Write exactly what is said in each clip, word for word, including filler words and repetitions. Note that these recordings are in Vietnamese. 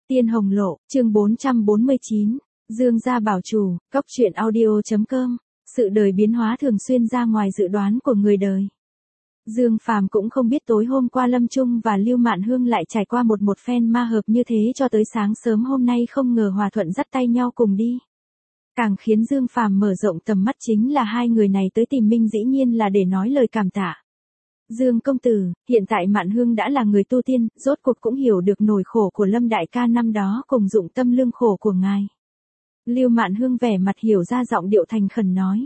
Tiên Hồng Lộ, chương bốn trăm bốn mươi chín, Dương gia bảo chủ, cốc truyện audio.com, sự đời biến hóa thường xuyên ra ngoài dự đoán của người đời. Dương Phàm cũng không biết tối hôm qua Lâm Trung và Lưu Mạn Hương lại trải qua một một phen ma hợp như thế cho tới sáng sớm hôm nay không ngờ hòa thuận dắt tay nhau cùng đi. Càng khiến Dương Phàm mở rộng tầm mắt chính là hai người này tới tìm Minh dĩ nhiên là để nói lời cảm tạ. Dương công tử, hiện tại Mạn Hương đã là người tu tiên, rốt cuộc cũng hiểu được nỗi khổ của Lâm đại ca năm đó cùng dụng tâm lương khổ của ngài. Lưu Mạn Hương vẻ mặt hiểu ra giọng điệu thành khẩn nói.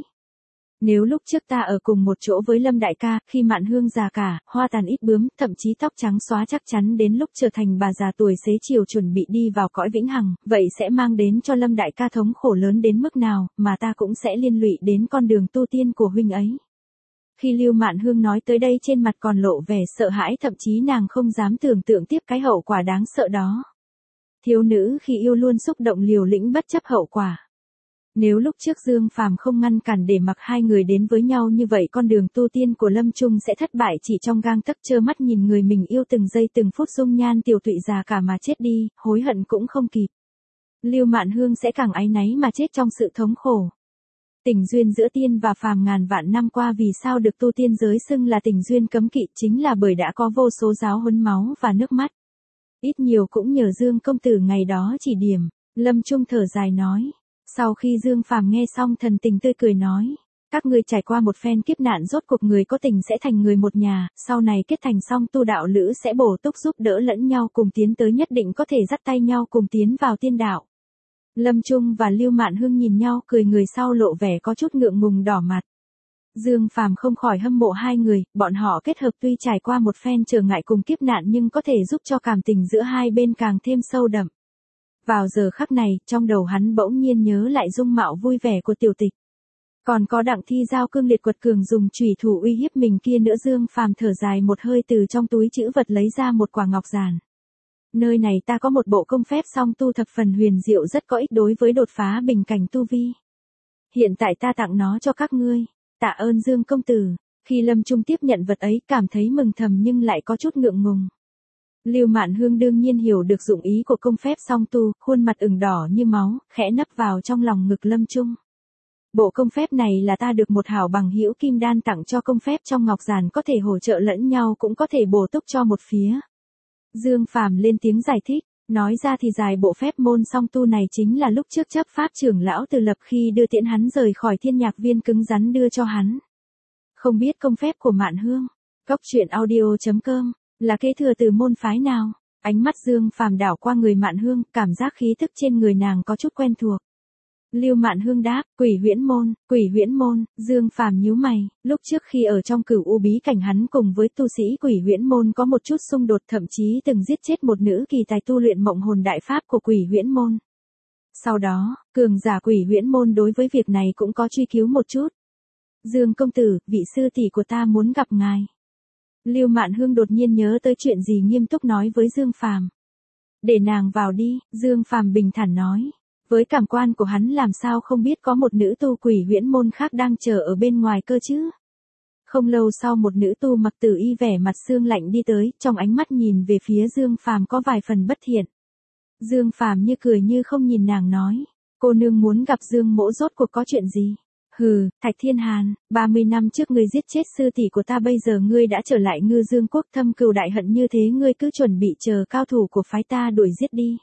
Nếu lúc trước ta ở cùng một chỗ với Lâm đại ca, khi Mạn Hương già cả, hoa tàn ít bướm, thậm chí tóc trắng xóa chắc chắn đến lúc trở thành bà già tuổi xế chiều chuẩn bị đi vào cõi vĩnh hằng, vậy sẽ mang đến cho Lâm đại ca thống khổ lớn đến mức nào, mà ta cũng sẽ liên lụy đến con đường tu tiên của huynh ấy. Khi Lưu Mạn Hương nói tới đây trên mặt còn lộ vẻ sợ hãi, thậm chí nàng không dám tưởng tượng tiếp cái hậu quả đáng sợ đó. Thiếu nữ khi yêu luôn xúc động liều lĩnh bất chấp hậu quả. Nếu lúc trước Dương Phàm không ngăn cản để mặc hai người đến với nhau như vậy, con đường tu tiên của Lâm Trung sẽ thất bại chỉ trong gang tấc, trơ mắt nhìn người mình yêu từng giây từng phút dung nhan tiều tụy già cả mà chết đi, hối hận cũng không kịp. Lưu Mạn Hương sẽ càng áy náy mà chết trong sự thống khổ. Tình duyên giữa tiên và phàm ngàn vạn năm qua vì sao được tu tiên giới xưng là tình duyên cấm kỵ, chính là bởi đã có vô số giáo huấn máu và nước mắt. Ít nhiều cũng nhờ Dương công tử ngày đó chỉ điểm. Lâm Trung thở dài nói. Sau khi Dương Phàm nghe xong thần tình tươi cười nói. Các ngươi trải qua một phen kiếp nạn, rốt cuộc người có tình sẽ thành người một nhà, sau này kết thành xong tu đạo lữ sẽ bổ túc giúp đỡ lẫn nhau cùng tiến tới, nhất định có thể dắt tay nhau cùng tiến vào tiên đạo. Lâm Trung và Lưu Mạn Hương nhìn nhau cười, người sau lộ vẻ có chút ngượng ngùng đỏ mặt. Dương Phàm không khỏi hâm mộ hai người, bọn họ kết hợp tuy trải qua một phen trở ngại cùng kiếp nạn nhưng có thể giúp cho cảm tình giữa hai bên càng thêm sâu đậm. Vào giờ khắc này, trong đầu hắn bỗng nhiên nhớ lại dung mạo vui vẻ của Tiểu Tịch. Còn có Đặng Thi Giao cương liệt quật cường dùng chủy thủ uy hiếp mình kia nữa. Dương Phàm thở dài một hơi, từ trong túi trữ vật lấy ra một quả ngọc giản. Nơi này ta có một bộ công phép song tu thập phần huyền diệu, rất có ích đối với đột phá bình cảnh tu vi. Hiện tại ta tặng nó cho các ngươi. Tạ ơn Dương công tử. Khi Lâm Trung tiếp nhận vật ấy, cảm thấy mừng thầm nhưng lại có chút ngượng ngùng. Lưu Mạn Hương đương nhiên hiểu được dụng ý của công phép song tu, khuôn mặt ửng đỏ như máu, khẽ nấp vào trong lòng ngực Lâm Trung. Bộ công phép này là ta được một hảo bằng hữu kim đan tặng cho, công phép trong ngọc giản có thể hỗ trợ lẫn nhau, cũng có thể bổ túc cho một phía. Dương Phàm lên tiếng giải thích, nói ra thì dài bộ phép môn song tu này chính là lúc trước chấp pháp trưởng lão Từ Lập khi đưa tiễn hắn rời khỏi Thiên Nhạc Viên cứng rắn đưa cho hắn. Không biết công phép của Mạn Hương, cốc truyện audio.com, là kế thừa từ môn phái nào? Ánh mắt Dương Phàm đảo qua người Mạn Hương, cảm giác khí tức trên người nàng có chút quen thuộc. Lưu Mạn Hương đáp, Quỷ Huyễn môn. Quỷ Huyễn môn. Dương Phàm nhíu mày, lúc trước khi ở trong Cửu U bí cảnh hắn cùng với tu sĩ Quỷ Huyễn môn có một chút xung đột, thậm chí từng giết chết một nữ kỳ tài tu luyện mộng hồn đại pháp của Quỷ Huyễn môn. Sau đó, cường giả Quỷ Huyễn môn đối với việc này cũng có truy cứu một chút. Dương công tử, vị sư tỷ của ta muốn gặp ngài. Lưu Mạn Hương đột nhiên nhớ tới chuyện gì, nghiêm túc nói với Dương Phàm. Để nàng vào đi. Dương Phàm bình thản nói. Với cảm quan của hắn làm sao không biết có một nữ tu Quỷ Huyễn môn khác đang chờ ở bên ngoài cơ chứ. Không lâu sau, một nữ tu mặc tử y vẻ mặt sương lạnh đi tới, trong ánh mắt nhìn về phía Dương Phàm có vài phần bất thiện. Dương Phàm như cười như không nhìn nàng nói, cô nương muốn gặp Dương mỗ rốt cuộc có chuyện gì? Hừ, Thạch Thiên Hàn, ba mươi năm trước ngươi giết chết sư tỷ của ta, bây giờ ngươi đã trở lại Ngư Dương quốc, thâm cừu đại hận như thế, ngươi cứ chuẩn bị chờ cao thủ của phái ta đuổi giết đi.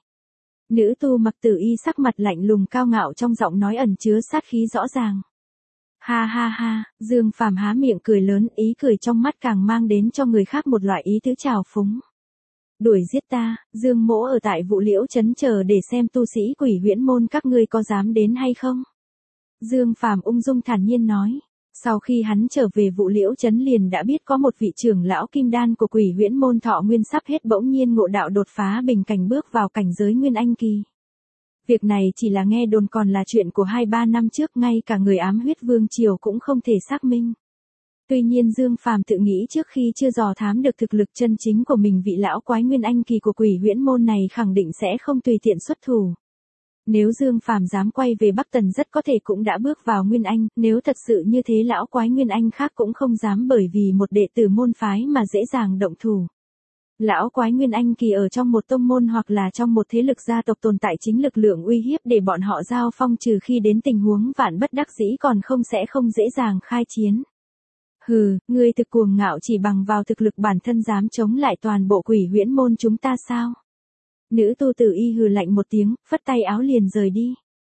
Nữ tu mặc tử y sắc mặt lạnh lùng cao ngạo, trong giọng nói ẩn chứa sát khí rõ ràng. Ha ha ha, Dương Phàm há miệng cười lớn, ý cười trong mắt càng mang đến cho người khác một loại ý tứ trào phúng. Đuổi giết ta? Dương mỗ ở tại Vũ Liễu trấn chờ để xem tu sĩ Quỷ Huyễn môn các ngươi có dám đến hay không. Dương Phàm ung dung thản nhiên nói. Sau khi hắn trở về Vũ Liễu trấn liền đã biết có một vị trưởng lão kim đan của Quỷ Huyễn môn thọ nguyên sắp hết bỗng nhiên ngộ đạo đột phá bình cảnh bước vào cảnh giới Nguyên Anh kỳ. Việc này chỉ là nghe đồn, còn là chuyện của hai ba năm trước, ngay cả người ám huyết vương triều cũng không thể xác minh. Tuy nhiên Dương Phàm tự nghĩ trước khi chưa dò thám được thực lực chân chính của mình, vị lão quái Nguyên Anh kỳ của Quỷ Huyễn môn này khẳng định sẽ không tùy tiện xuất thủ. Nếu Dương Phàm dám quay về Bắc Tần rất có thể cũng đã bước vào Nguyên Anh, nếu thật sự như thế lão quái Nguyên Anh khác cũng không dám bởi vì một đệ tử môn phái mà dễ dàng động thủ. Lão quái Nguyên Anh kỳ ở trong một tông môn hoặc là trong một thế lực gia tộc tồn tại chính lực lượng uy hiếp để bọn họ giao phong, trừ khi đến tình huống vạn bất đắc dĩ còn không sẽ không dễ dàng khai chiến. Hừ, ngươi thực cuồng ngạo, chỉ bằng vào thực lực bản thân dám chống lại toàn bộ Quỷ Huyễn môn chúng ta sao? Nữ tu tử y hừ lạnh một tiếng, phất tay áo liền rời đi.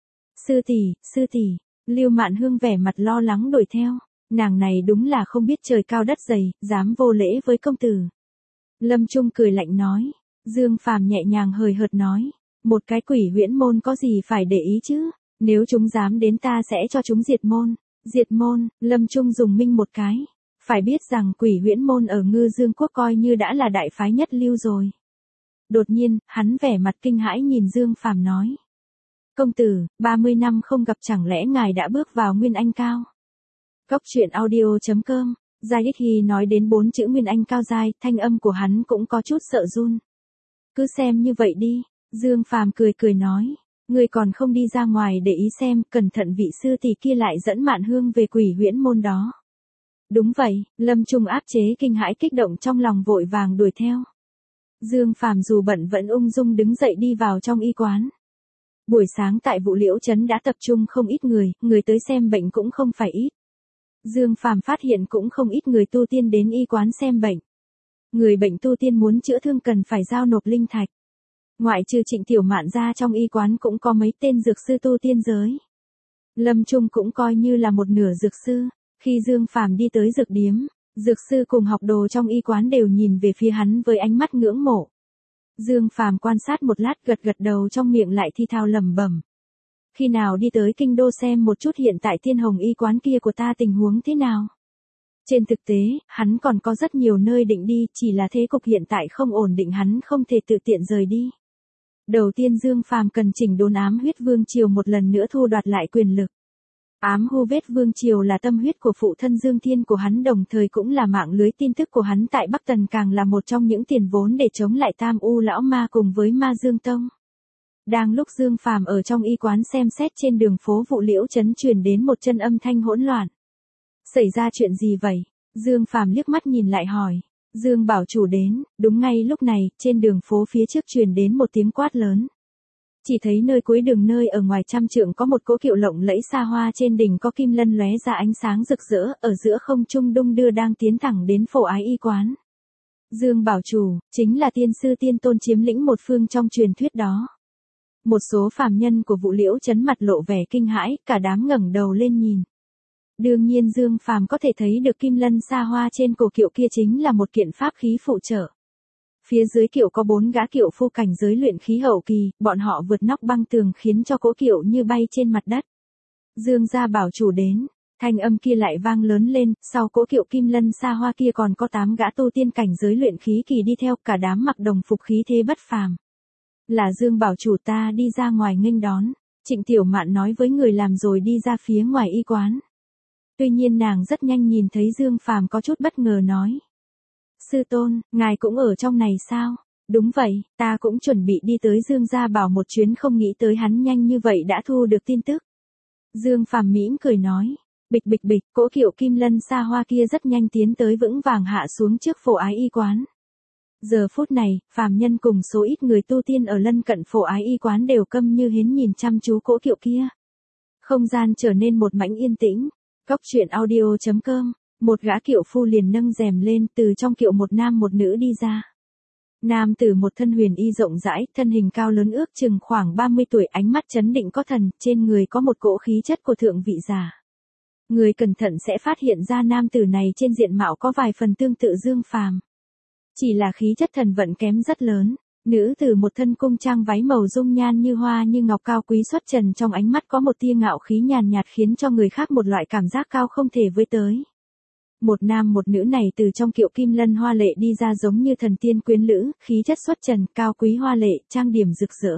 Sư tỷ, sư tỷ, Lưu Mạn Hương vẻ mặt lo lắng đuổi theo, nàng này đúng là không biết trời cao đất dày, dám vô lễ với công tử. Lâm Trung cười lạnh nói, Dương Phàm nhẹ nhàng hời hợt nói, một cái Quỷ Huyễn môn có gì phải để ý chứ, nếu chúng dám đến ta sẽ cho chúng diệt môn. Diệt môn, Lâm Trung dùng minh một cái, phải biết rằng Quỷ Huyễn môn ở Ngư Dương quốc coi như đã là đại phái nhất lưu rồi. Đột nhiên, hắn vẻ mặt kinh hãi nhìn Dương Phàm nói, công tử, ba mươi năm không gặp chẳng lẽ ngài đã bước vào Nguyên Anh cao? Cốc truyện audio chấm com. Giai Đích Hy nói đến bốn chữ Nguyên Anh cao giai, thanh âm của hắn cũng có chút sợ run. Cứ xem như vậy đi, Dương Phàm cười cười nói, ngươi còn không đi ra ngoài để ý xem, cẩn thận vị sư tỷ kia lại dẫn Mạn Hương về Quỷ Huyễn môn đó. Đúng vậy, Lâm Trung áp chế kinh hãi kích động trong lòng vội vàng đuổi theo. Dương Phàm dù bận vẫn ung dung đứng dậy đi vào trong y quán. Buổi sáng tại Vũ Liễu Trấn đã tập trung không ít người, người tới xem bệnh cũng không phải ít. Dương Phàm phát hiện cũng không ít người tu tiên đến y quán xem bệnh. Người bệnh tu tiên muốn chữa thương cần phải giao nộp linh thạch. Ngoại trừ Trịnh Tiểu Mạn ra, trong y quán cũng có mấy tên dược sư tu tiên giới. Lâm Trung cũng coi như là một nửa dược sư. Khi Dương Phàm đi tới dược điếm, dược sư cùng học đồ trong y quán đều nhìn về phía hắn với ánh mắt ngưỡng mộ. Dương Phàm quan sát một lát, gật gật đầu, trong miệng lại thi thao lẩm bẩm. Khi nào đi tới kinh đô xem một chút hiện tại Thiên Hồng y quán kia của ta tình huống thế nào. Trên thực tế, hắn còn có rất nhiều nơi định đi, chỉ là thế cục hiện tại không ổn định, hắn không thể tự tiện rời đi. Đầu tiên Dương Phàm cần chỉnh đốn Ám Huyết Vương triều một lần nữa thu đoạt lại quyền lực. Ám Hu Vết Vương triều là tâm huyết của phụ thân Dương Thiên của hắn, đồng thời cũng là mạng lưới tin tức của hắn tại Bắc Tần, càng là một trong những tiền vốn để chống lại Tam U lão ma cùng với Ma Dương Tông. Đang lúc Dương Phàm ở trong y quán xem xét, trên đường phố Vũ Liễu Trấn truyền đến một chân âm thanh hỗn loạn. Xảy ra chuyện gì vậy? Dương Phàm liếc mắt nhìn lại hỏi. Dương bảo chủ đến. Đúng ngay lúc này, trên đường phố phía trước truyền đến một tiếng quát lớn. Chỉ thấy nơi cuối đường, nơi ở ngoài trăm trượng có một cỗ kiệu lộng lẫy xa hoa, trên đỉnh có kim lân lóe ra ánh sáng rực rỡ, ở giữa không trung đung đưa đang tiến thẳng đến Phổ Ái y quán. Dương bảo chủ, chính là tiên sư tiên tôn chiếm lĩnh một phương trong truyền thuyết đó. Một số phàm nhân của Vũ Liễu Trấn mặt lộ vẻ kinh hãi, cả đám ngẩng đầu lên nhìn. Đương nhiên Dương Phàm có thể thấy được kim lân xa hoa trên cổ kiệu kia chính là một kiện pháp khí phụ trợ. Phía dưới kiệu có bốn gã kiệu phu cảnh giới luyện khí hậu kỳ, bọn họ vượt nóc băng tường khiến cho cỗ kiệu như bay trên mặt đất. Dương gia bảo chủ đến, thanh âm kia lại vang lớn lên, sau cỗ kiệu kim lân xa hoa kia còn có tám gã tu tiên cảnh giới luyện khí kỳ đi theo, cả đám mặc đồng phục khí thế bất phàm. Là Dương bảo chủ, ta đi ra ngoài nghênh đón, Trịnh Tiểu Mạn nói với người làm rồi đi ra phía ngoài y quán. Tuy nhiên nàng rất nhanh nhìn thấy Dương Phàm có chút bất ngờ nói. Sư tôn, ngài cũng ở trong này sao? Đúng vậy, ta cũng chuẩn bị đi tới Dương gia bảo một chuyến, không nghĩ tới hắn nhanh như vậy đã thu được tin tức. Dương Phàm mỉm cười nói. Bịch bịch bịch, cỗ kiệu kim lân xa hoa kia rất nhanh tiến tới, vững vàng hạ xuống trước Phổ Ái y quán. Giờ phút này, phàm nhân cùng số ít người tu tiên ở lân cận Phổ Ái y quán đều câm như hến nhìn chăm chú cỗ kiệu kia. Không gian trở nên một mảnh yên tĩnh. Cốc truyện audio chấm com. Một gã kiệu phu liền nâng rèm lên, từ trong kiệu một nam một nữ đi ra. Nam tử một thân huyền y rộng rãi, thân hình cao lớn ước chừng khoảng ba mươi tuổi, ánh mắt chấn định có thần, trên người có một cỗ khí chất của thượng vị giả. Người cẩn thận sẽ phát hiện ra nam tử này trên diện mạo có vài phần tương tự Dương Phàm. Chỉ là khí chất thần vận kém rất lớn. Nữ tử một thân cung trang váy màu dung nhan như hoa như ngọc, cao quý xuất trần, trong ánh mắt có một tia ngạo khí nhàn nhạt khiến cho người khác một loại cảm giác cao không thể với tới. Một nam một nữ này từ trong kiệu kim lân hoa lệ đi ra giống như thần tiên quyến lữ, khí chất xuất trần, cao quý hoa lệ, trang điểm rực rỡ.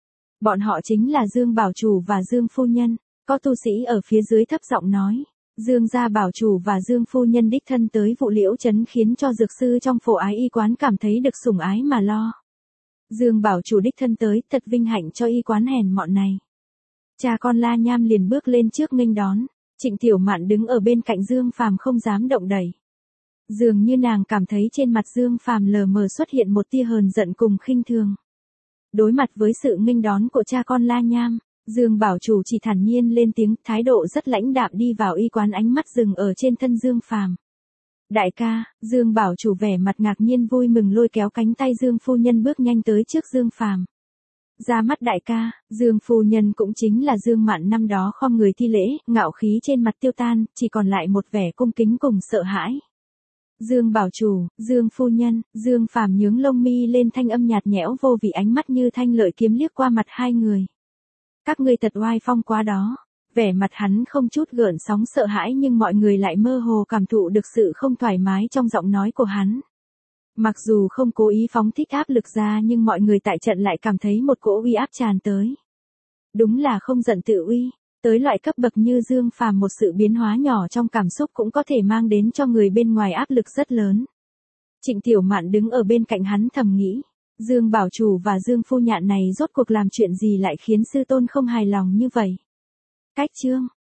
Bọn họ chính là Dương bảo chủ và Dương phu nhân. Có tu sĩ ở phía dưới thấp giọng nói. Dương gia bảo chủ và Dương phu nhân đích thân tới Vũ Liễu Trấn khiến cho dược sư trong Phổ Ái y quán cảm thấy được sủng ái mà lo. Dương bảo chủ đích thân tới, thật vinh hạnh cho y quán hèn mọn này. Cha con La Nham liền bước lên trước nghênh đón. Trịnh Tiểu Mạn đứng ở bên cạnh Dương Phàm không dám động đậy. Dường như nàng cảm thấy trên mặt Dương Phàm lờ mờ xuất hiện một tia hờn giận cùng khinh thường. Đối mặt với sự nghênh đón của cha con La Nham, Dương Bảo Chủ chỉ thản nhiên lên tiếng, thái độ rất lãnh đạm đi vào y quán, ánh mắt dừng ở trên thân Dương Phàm. Đại ca, Dương Bảo Chủ vẻ mặt ngạc nhiên vui mừng lôi kéo cánh tay Dương phu nhân bước nhanh tới trước Dương Phàm. Ra mắt đại ca, Dương phu nhân cũng chính là Dương Mạn năm đó khom người thi lễ, ngạo khí trên mặt tiêu tan, chỉ còn lại một vẻ cung kính cùng sợ hãi. Dương Bảo Chủ, Dương phu nhân, Dương Phàm nhướng lông mi lên, thanh âm nhạt nhẽo vô vị, ánh mắt như thanh lợi kiếm liếc qua mặt hai người. Các ngươi thật oai phong quá đó. Vẻ mặt hắn không chút gợn sóng sợ hãi, nhưng mọi người lại mơ hồ cảm thụ được sự không thoải mái trong giọng nói của hắn. Mặc dù không cố ý phóng thích áp lực ra, nhưng mọi người tại trận lại cảm thấy một cỗ uy áp tràn tới. Đúng là không giận tự uy, tới loại cấp bậc như Dương Phàm, một sự biến hóa nhỏ trong cảm xúc cũng có thể mang đến cho người bên ngoài áp lực rất lớn. Trịnh Tiểu Mạn đứng ở bên cạnh hắn thầm nghĩ, Dương Bảo Chủ và Dương phu nhạn này rốt cuộc làm chuyện gì lại khiến sư tôn không hài lòng như vậy? Cách chương